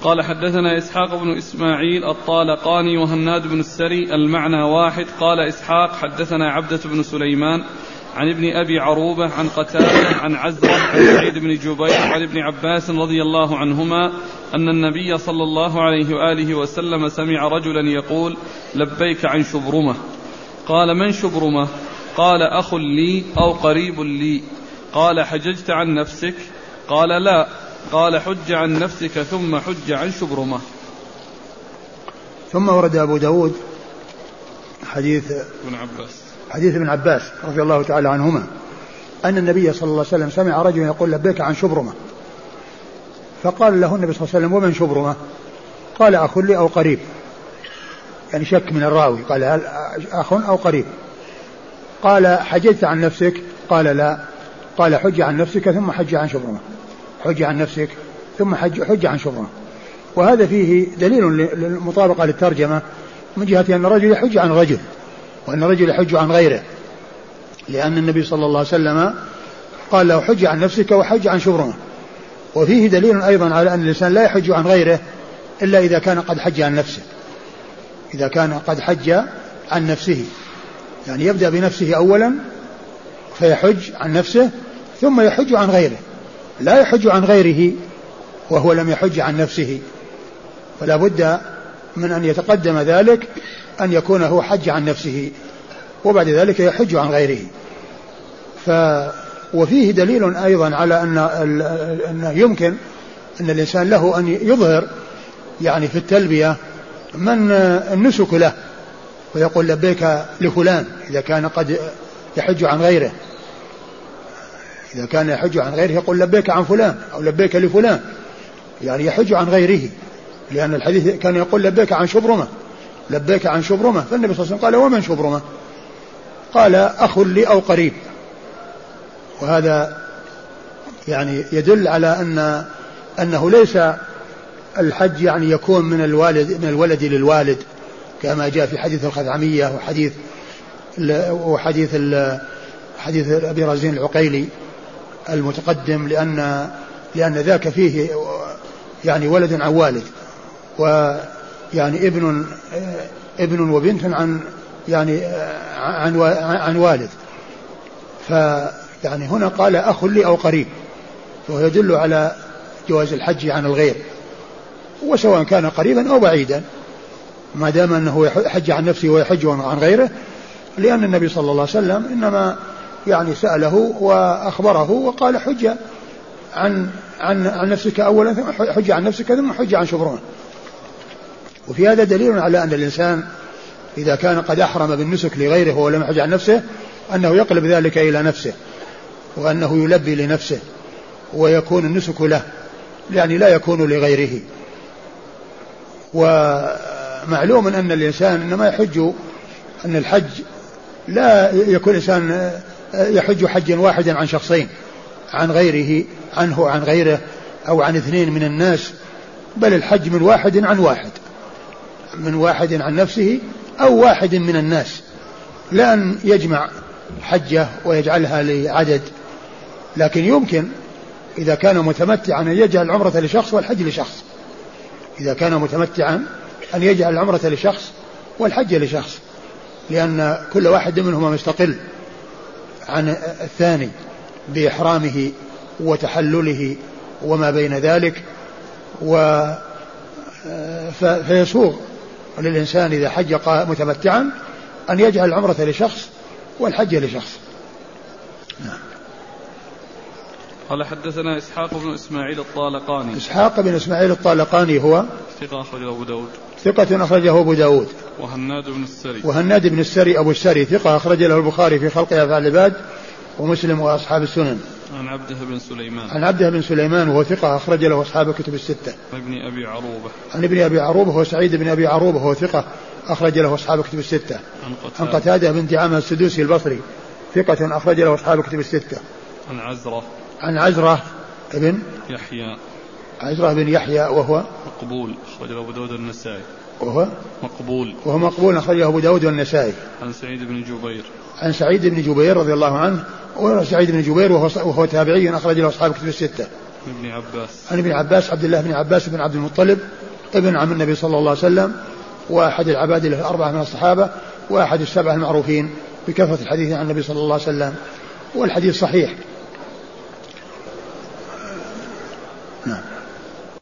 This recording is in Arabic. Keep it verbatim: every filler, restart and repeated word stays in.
قال حدثنا إسحاق بن إسماعيل الطالقاني وهناد بن السري المعنى واحد. قال إسحاق حدثنا عبدة بن سليمان عن ابن أبي عروبة عن قتادة عن عزرة عن سعيد بن جبير عن ابن عباس رضي الله عنهما أن النبي صلى الله عليه وآله وسلم سمع رجلا يقول لبيك عن شبرمة. قال من شبرمة؟ قال أخ لي أو قريب لي. قال حججت عن نفسك؟ قال لا. قال حج عن نفسك ثم حج عن شبرمة. ثم ورد أبو داود حديث ابن عباس حديث ابن عباس رضي الله تعالى عنهما أن النبي صلى الله عليه وسلم سمع رجلا يقول لبيك عن شبرمة، فقال له النبي صلى الله عليه وسلم ومن شبرمة؟ قال أخ لي أو قريب، يعني شك من الراوي، قال هل أخ أو قريب. قال حججت عن نفسك؟ قال لا. قال حج عن نفسك ثم حج عن شبرمة، حج عن نفسك ثم حج, حج عن شبرمة. وهذا فيه دليل للمطابقة للترجمة من جهة أن الرجل يحج عن رجل وأن الرجل يحج عن غيره، لأن النبي صلى الله عليه وسلم قال له حج عن نفسك وحج عن شبرمة. وفيه دليل أيضا على أن الإنسان لا يحج عن غيره إلا إذا كان قد حج عن نفسه، إذا كان قد حج عن نفسه، يعني يبدأ بنفسه أولا فيحج عن نفسه ثم يحج عن غيره، لا يحج عن غيره وهو لم يحج عن نفسه، فلا بد من أن يتقدم ذلك أن يكون هو حج عن نفسه وبعد ذلك يحج عن غيره. ف وفيه دليل أيضا على أن أن يمكن أن الإنسان له أن يظهر يعني في التلبية من النسك له ويقول لبيك لفلان إذا كان قد يحج عن غيره، إذا كان يحج عن غيره يقول لبيك عن فلان أو لبيك لفلان، يعني يحج عن غيره، لأن الحديث كان يقول لبيك عن شبرمة، لبيك عن شبرمة، فالنبي صلى الله عليه وسلم قال ومن شبرمة؟ قال أخ لي أو قريب. وهذا يعني يدل على أن أنه ليس الحج يعني يكون من الوالد من الولد للوالد كما جاء في حديث الخثعمية وحديث وحديث حديث أبي رزين العقيلي المتقدم، لأن لأن ذاك فيه يعني ولد عن والد، ويعني ابن ابن وبنت عن يعني عن عن والد، فيعني هنا قال أخ لي أو قريب، وهو يدل على جواز الحج عن الغير، وسواء كان قريبا أو بعيدا ما دام أنه يحج عن نفسه ويحج عن غيره، لأن النبي صلى الله عليه وسلم إنما يعني سأله وأخبره وقال حج عن عن عن نفسك أولا ثم حج عن نفسك ثم حج عن شبرمة. وفي هذا دليل على أن الإنسان إذا كان قد أحرم بالنسك لغيره ولم يحج عن نفسه أنه يقلب ذلك إلى نفسه وأنه يلبي لنفسه ويكون النسك له، يعني لا يكون لغيره. ومعلوم أن الإنسان إنما يحج أن الحج لا يكون الإنسان يحج حجا واحدا عن شخصين عن غيره عنه عن غيره أو عن اثنين من الناس، بل الحج من واحد عن واحد، من واحد عن نفسه أو واحد من الناس، لا أن يجمع حجة ويجعلها لعدد، لكن يمكن إذا كان متمتعا أن يجعل العمرة لشخص والحج لشخص، إذا كان متمتعا أن يجعل العمرة لشخص والحج لشخص، لأن كل واحد منهما مستقل عن الثاني بإحرامه وتحلله وما بين ذلك. و فيسوغ للإنسان إذا حج متمتعا أن يجعل العمرة لشخص والحج لشخص. نعم. قال حدثنا إسحاق بن إسماعيل الطالقاني. إسحاق بن إسماعيل الطالقاني هو ثقة أخرجه أبو داود. ثقة أخرجه أبو داود. وهناد بن السري. وهناد بن السري أبو السري ثقة أخرج له البخاري في خلق أفعال العباد ومسلم وأصحاب السنن. عن عبده بن سليمان. عن عبده بن سليمان وهو ثقة أخرج له أصحاب الكتب الستة. عن ابن أبي عروبة. عن ابن أبي عروبة هو سعيد بن أبي عروبة وهو ثقة أخرج له أصحاب الكتب الستة. عن قتادة. عن قتادة بن دعامة السدوسي البصري ثقة أخرج له أصحاب الكتب الستة. عن عزرة. عن عزرة ابن يحيى. عزرة بن يحيى وهو مقبول أخرجه أبو داود والنسائي. وهو مقبول. وهو مقبول أخرجه أبو داود والنسائي. عن سعيد بن جبير. عن سعيد بن جبير رضي الله عنه، وسعيد بن جبير وهو, وهو تابعي أخرج له أصحاب الكتب الستة. ابن عباس عن ابن عباس عبد الله بن عباس بن عبد المطلب ابن عم النبي صلى الله عليه وسلم، وأحد العباد الأربعة من الصحابة، وأحد السبعة المعروفين بكثرة الحديث عن النبي صلى الله عليه وسلم. والحديث صحيح